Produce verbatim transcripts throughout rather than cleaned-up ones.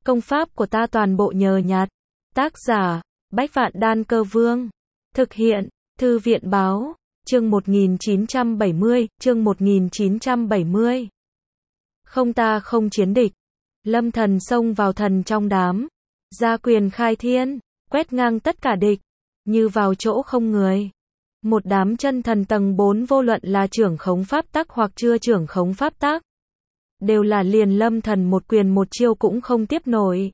Công pháp của ta toàn bộ nhờ nhặt. Tác giả, Bách Vạn Đan Cơ Vương. Thực hiện, Thư viện Báo. Chương một nghìn chín trăm bảy mươi, chương một nghìn chín trăm bảy mươi. Không ta không chiến địch. Lâm Thần xông vào thần trong đám. Ra quyền khai thiên, quét ngang tất cả địch. Như vào chỗ không người. Một đám chân thần tầng bốn vô luận là trưởng khống pháp tắc hoặc chưa trưởng khống pháp tắc. Đều là liền Lâm Thần một quyền một chiêu cũng không tiếp nổi.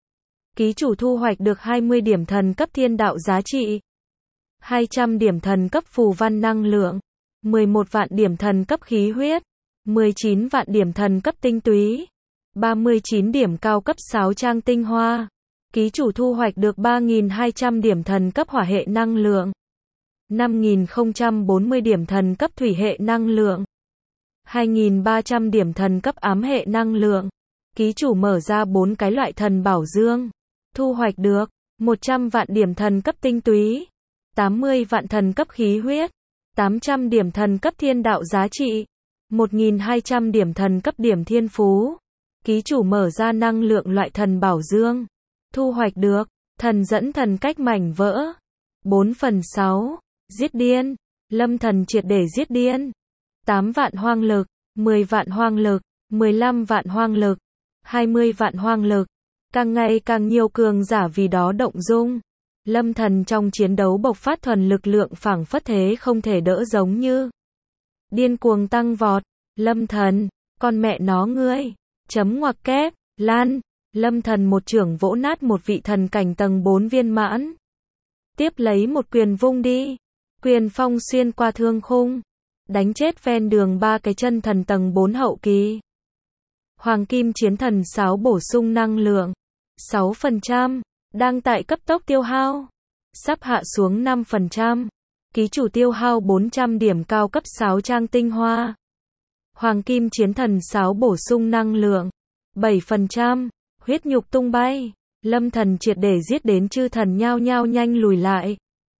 Ký chủ thu hoạch được hai mươi điểm thần cấp thiên đạo giá trị. hai trăm điểm thần cấp phù văn năng lượng. mười một vạn điểm thần cấp khí huyết. mười chín vạn điểm thần cấp tinh túy. ba mươi chín điểm cao cấp sáo trang tinh hoa. Ký chủ thu hoạch được ba nghìn hai trăm điểm thần cấp hỏa hệ năng lượng. năm nghìn không trăm bốn mươi điểm thần cấp thủy hệ năng lượng. hai nghìn ba trăm điểm thần cấp ám hệ năng lượng. Ký chủ mở ra bốn cái loại thần bảo dương. Thu hoạch được một trăm vạn điểm thần cấp tinh túy. tám mươi vạn thần cấp khí huyết. tám trăm điểm thần cấp thiên đạo giá trị. một nghìn hai trăm điểm thần cấp điểm thiên phú. Ký chủ mở ra năng lượng loại thần bảo dương. Thu hoạch được thần dẫn thần cách mảnh vỡ. bốn phần sáu. Giết điên. Lâm Thần triệt để giết điên. tám vạn hoang lực. mười vạn hoang lực. mười lăm vạn hoang lực. hai mươi vạn hoang lực. Càng ngày càng nhiều cường giả vì đó động dung. Lâm Thần trong chiến đấu bộc phát thuần lực lượng phảng phất thế không thể đỡ giống như. Điên cuồng tăng vọt. Lâm Thần, con mẹ nó ngươi. Chấm ngoặc kép, lan. Lâm Thần một trưởng vỗ nát một vị thần cảnh tầng bốn viên mãn. Tiếp lấy một quyền vung đi. Quyền phong xuyên qua thương khung. Đánh chết ven đường ba cái chân thần tầng bốn hậu kỳ. Hoàng kim chiến thần sáo bổ sung năng lượng. sáu phần trăm. Đang tại cấp tốc tiêu hao. Sắp hạ xuống năm phần trăm. Ký chủ tiêu hao bốn trăm điểm cao cấp sáo trang tinh hoa. Hoàng kim chiến thần sáo bổ sung năng lượng. bảy phần trăm. Huyết nhục tung bay. Lâm Thần triệt để giết đến chư thần nhao nhao nhanh lùi lại.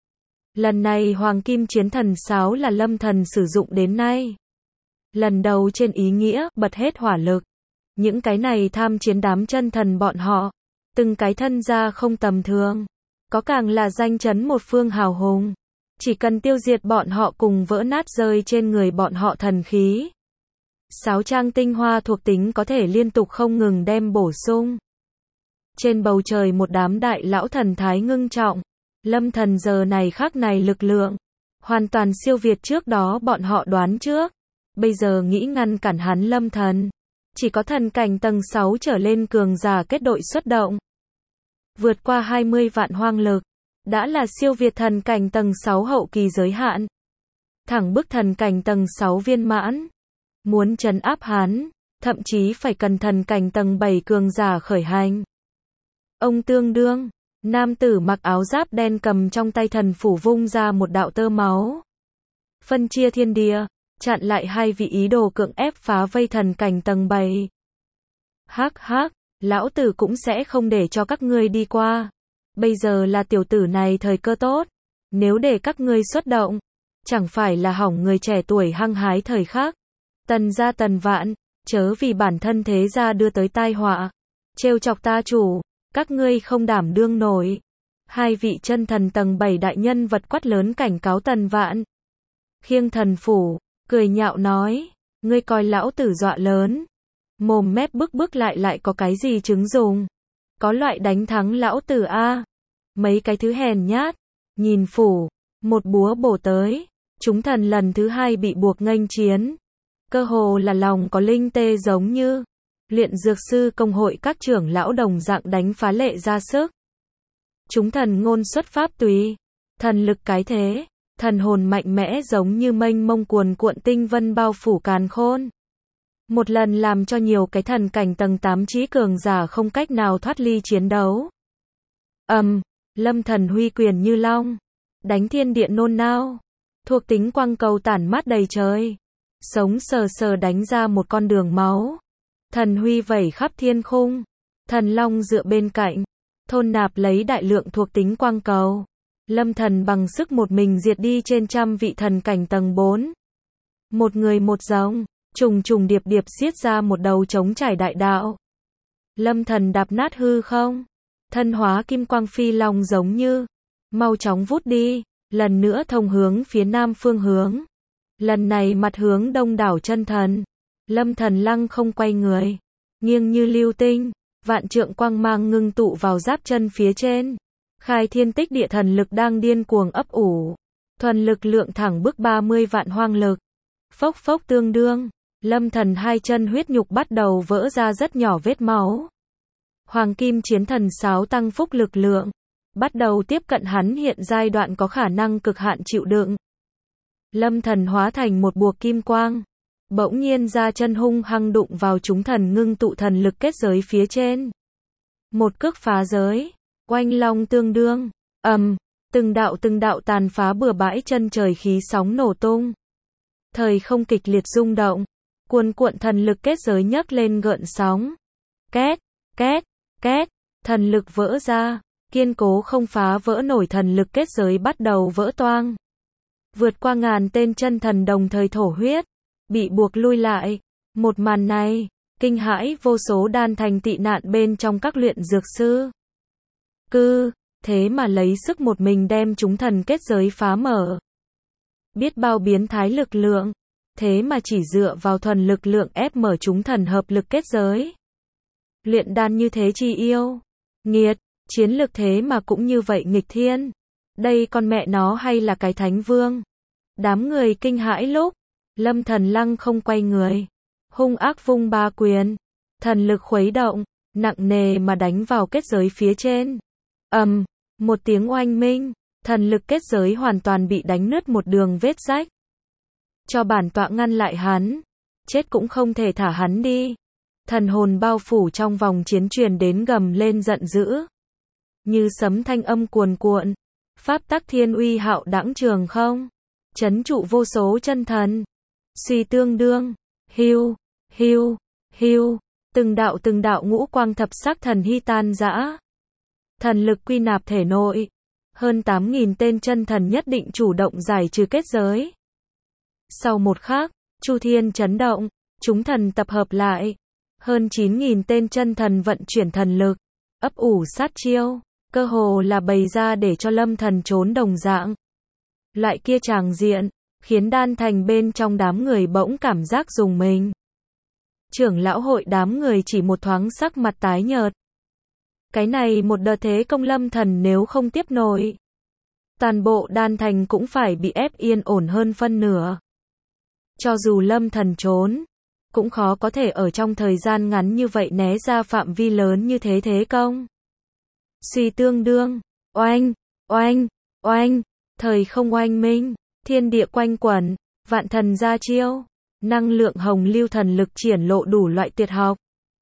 Lần này Hoàng kim chiến thần sáo là Lâm Thần sử dụng đến nay. Lần đầu trên ý nghĩa bật hết hỏa lực. Những cái này tham chiến đám chân thần bọn họ. Từng cái thân ra không tầm thường. Có càng là danh chấn một phương hào hùng. Chỉ cần tiêu diệt bọn họ cùng vỡ nát rơi trên người bọn họ thần khí. Sáo trang tinh hoa thuộc tính có thể liên tục không ngừng đem bổ sung. Trên bầu trời một đám đại lão thần thái ngưng trọng. Lâm Thần giờ này khắc này lực lượng. Hoàn toàn siêu việt trước đó bọn họ đoán trước. Bây giờ nghĩ ngăn cản hắn Lâm Thần. Chỉ có thần cảnh tầng sáu trở lên cường giả kết đội xuất động. Vượt qua hai mươi vạn hoang lực. Đã là siêu việt thần cảnh tầng sáu hậu kỳ giới hạn. Thẳng bức thần cảnh tầng sáu viên mãn. Muốn trấn áp hắn, thậm chí phải cần thần cảnh tầng bảy cường giả khởi hành. Ông tương đương, nam tử mặc áo giáp đen cầm trong tay thần phủ vung ra một đạo tơ máu. Phân chia thiên địa, chặn lại hai vị ý đồ cưỡng ép phá vây thần cảnh tầng bảy. Hắc hắc, lão tử cũng sẽ không để cho các ngươi đi qua. Bây giờ là tiểu tử này thời cơ tốt. Nếu để các ngươi xuất động, chẳng phải là hỏng người trẻ tuổi hăng hái thời khắc. Tần gia tần vạn, chớ vì bản thân thế gia đưa tới tai họa. Trêu chọc ta chủ, các ngươi không đảm đương nổi. Hai vị chân thần tầng bảy đại nhân vật quát lớn cảnh cáo tần vạn. Khiêng thần phủ, cười nhạo nói, ngươi coi lão tử dọa lớn. Mồm mép bức bức lại lại có cái gì chứng dùng. Có loại đánh thắng lão tử a. Mấy cái thứ hèn nhát. Nhìn phủ, một búa bổ tới. Chúng thần lần thứ hai bị buộc nghênh chiến. Cơ hồ là lòng có linh tê giống như. Luyện dược sư công hội các trưởng lão đồng dạng đánh phá lệ ra sức. Chúng thần ngôn xuất pháp tùy. Thần lực cái thế. Thần hồn mạnh mẽ giống như mênh mông cuồn cuộn tinh vân bao phủ càn khôn. Một lần làm cho nhiều cái thần cảnh tầng tám trí cường giả không cách nào thoát ly chiến đấu. Ầm, um, Lâm Thần huy quyền như long. Đánh thiên địa nôn nao. Thuộc tính quang cầu tản mát đầy trời. Sống sờ sờ đánh ra một con đường máu. Thần huy vẩy khắp thiên khung. Thần long dựa bên cạnh. Thôn nạp lấy đại lượng thuộc tính quang cầu. Lâm Thần bằng sức một mình diệt đi trên trăm vị thần cảnh tầng bốn. Một người một giống. Trùng trùng điệp điệp xiết ra một đầu trống trải đại đạo. Lâm Thần đạp nát hư không, thân hóa kim quang phi long giống như, mau chóng vút đi, lần nữa thông hướng phía nam phương hướng. Lần này mặt hướng đông đảo chân thần. Lâm Thần lăng không quay người, nghiêng như lưu tinh, vạn trượng quang mang ngưng tụ vào giáp chân phía trên. Khai thiên tích địa thần lực đang điên cuồng ấp ủ. Thuần lực lượng thẳng bước ba mươi vạn hoang lực. Phốc phốc tương đương, Lâm Thần hai chân huyết nhục bắt đầu vỡ ra rất nhỏ vết máu. Hoàng kim chiến thần sáo tăng phúc lực lượng, bắt đầu tiếp cận hắn hiện giai đoạn có khả năng cực hạn chịu đựng. Lâm Thần hóa thành một buộc kim quang, bỗng nhiên ra chân hung hăng đụng vào chúng thần ngưng tụ thần lực kết giới phía trên. Một cước phá giới, oanh long tương đương, ầm, từng đạo từng đạo tàn phá bừa bãi chân trời khí sóng nổ tung. Thời không kịch liệt rung động, cuồn cuộn thần lực kết giới nhấc lên gợn sóng. Két, két, két, thần lực vỡ ra, kiên cố không phá vỡ nổi thần lực kết giới bắt đầu vỡ toang. Vượt qua ngàn tên chân thần đồng thời thổ huyết, bị buộc lui lại. Một màn này, kinh hãi vô số đan thành tị nạn bên trong các luyện dược sư. Cư, thế mà lấy sức một mình đem chúng thần kết giới phá mở. Biết bao biến thái lực lượng, thế mà chỉ dựa vào thuần lực lượng ép mở chúng thần hợp lực kết giới. Luyện đan như thế chi yêu, nghiệt, chiến lực thế mà cũng như vậy nghịch thiên. Đây con mẹ nó hay là cái thánh vương. Đám người kinh hãi lúc, Lâm Thần lăng không quay người, hung ác vung ba quyền, thần lực khuấy động, nặng nề mà đánh vào kết giới phía trên. Ầm, um, một tiếng oanh minh, thần lực kết giới hoàn toàn bị đánh nứt một đường vết rách. Cho bản tọa ngăn lại hắn, chết cũng không thể thả hắn đi. Thần hồn bao phủ trong vòng chiến truyền đến gầm lên giận dữ. Như sấm thanh âm cuồn cuộn, pháp tắc thiên uy hạo đãng trường không, chấn trụ vô số chân thần. Suy tương đương, hiu, hiu, hiu, từng đạo từng đạo ngũ quang thập sắc thần hy tan rã. Thần lực quy nạp thể nội, hơn tám nghìn tên chân thần nhất định chủ động giải trừ kết giới. Sau một khắc, Chu Thiên chấn động, chúng thần tập hợp lại, hơn chín nghìn tên chân thần vận chuyển thần lực, ấp ủ sát chiêu, cơ hồ là bày ra để cho Lâm Thần trốn đồng dạng. Loại kia tràng diện, khiến đan thành bên trong đám người bỗng cảm giác rùng mình. Trưởng lão hội đám người chỉ một thoáng sắc mặt tái nhợt. Cái này một đợt thế công Lâm Thần nếu không tiếp nổi, toàn bộ đan thành cũng phải bị ép yên ổn hơn phân nửa. Cho dù Lâm Thần trốn, cũng khó có thể ở trong thời gian ngắn như vậy né ra phạm vi lớn như thế thế công. Suy tương đương, oanh, oanh, oanh, thời không oanh minh, thiên địa quanh quẩn, vạn thần ra chiêu, năng lượng hồng lưu thần lực triển lộ đủ loại tuyệt học.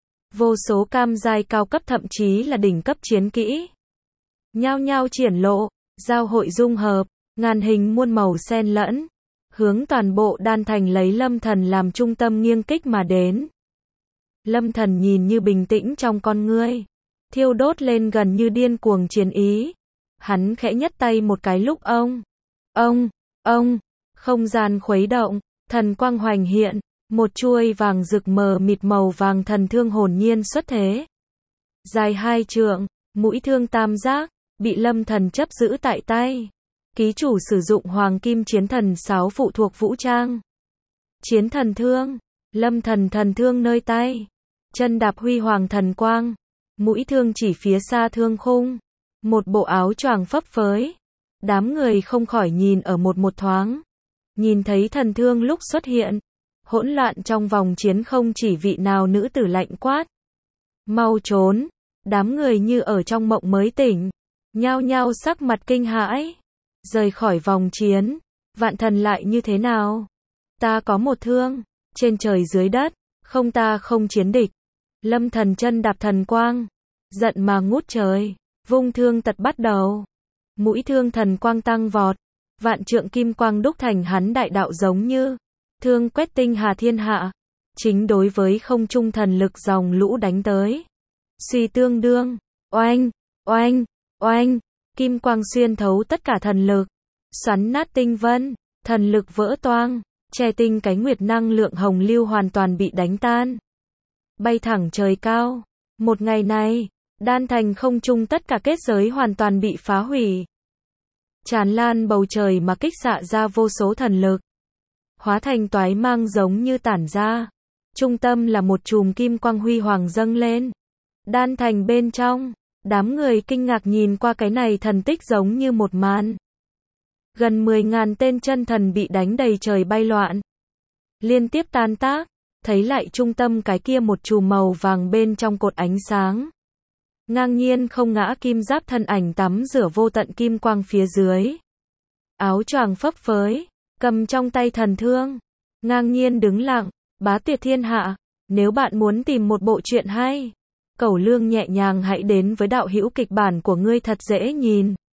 Vô số cam giai cao cấp thậm chí là đỉnh cấp chiến kỹ. Nhao nhao triển lộ, giao hội dung hợp, ngàn hình muôn màu xen lẫn, hướng toàn bộ đan thành lấy Lâm Thần làm trung tâm nghiêng kích mà đến. Lâm Thần nhìn như bình tĩnh trong con ngươi, thiêu đốt lên gần như điên cuồng chiến ý. Hắn khẽ nhấc tay một cái lúc ông, ông, ông, không gian khuấy động, thần quang hoành hiện, một chuôi vàng rực mờ mịt màu vàng thần thương hồn nhiên xuất thế. Dài hai trượng, mũi thương tam giác, bị Lâm Thần chấp giữ tại tay. Ký chủ sử dụng hoàng kim chiến thần sáo phụ thuộc vũ trang. Chiến thần thương, Lâm Thần thần thương nơi tay. Chân đạp huy hoàng thần quang, mũi thương chỉ phía xa thương khung. Một bộ áo choàng phấp phới. Đám người không khỏi nhìn ở một một thoáng. Nhìn thấy thần thương lúc xuất hiện, hỗn loạn trong vòng chiến không chỉ vị nào nữ tử lạnh quát. Mau trốn, đám người như ở trong mộng mới tỉnh, nhao nhao sắc mặt kinh hãi. Rời khỏi vòng chiến, vạn thần lại như thế nào? Ta có một thương, trên trời dưới đất, không ta không chiến địch. Lâm Thần chân đạp thần quang, giận mà ngút trời, vung thương tật bắt đầu. Mũi thương thần quang tăng vọt, vạn trượng kim quang đúc thành hắn đại đạo giống như thương quét tinh hà thiên hạ, chính đối với không trung thần lực dòng lũ đánh tới. Suy tương đương, oanh, oanh, oanh, kim quang xuyên thấu tất cả thần lực, xoắn nát tinh vân, thần lực vỡ toang, che tinh cái nguyệt năng lượng hồng lưu hoàn toàn bị đánh tan. Bay thẳng trời cao, Một ngày này, đan thành không trung tất cả kết giới hoàn toàn bị phá hủy. Tràn lan bầu trời mà kích xạ ra vô số thần lực. Hóa thành toái mang giống như tản ra. Trung tâm là một chùm kim quang huy hoàng dâng lên. Đan thành bên trong, đám người kinh ngạc nhìn qua cái này thần tích giống như một màn. Gần mười ngàn tên chân thần bị đánh đầy trời bay loạn. Liên tiếp tan tác, thấy lại trung tâm cái kia một chùm màu vàng bên trong cột ánh sáng. Ngang nhiên không ngã kim giáp thân ảnh tắm rửa vô tận kim quang phía dưới. Áo choàng phấp phới, cầm trong tay thần thương. Ngang nhiên đứng lặng, bá tuyệt thiên hạ. Nếu bạn muốn tìm một bộ truyện hay, Cẩu Lương nhẹ nhàng hãy đến với đạo hữu kịch bản của ngươi thật dễ nhìn.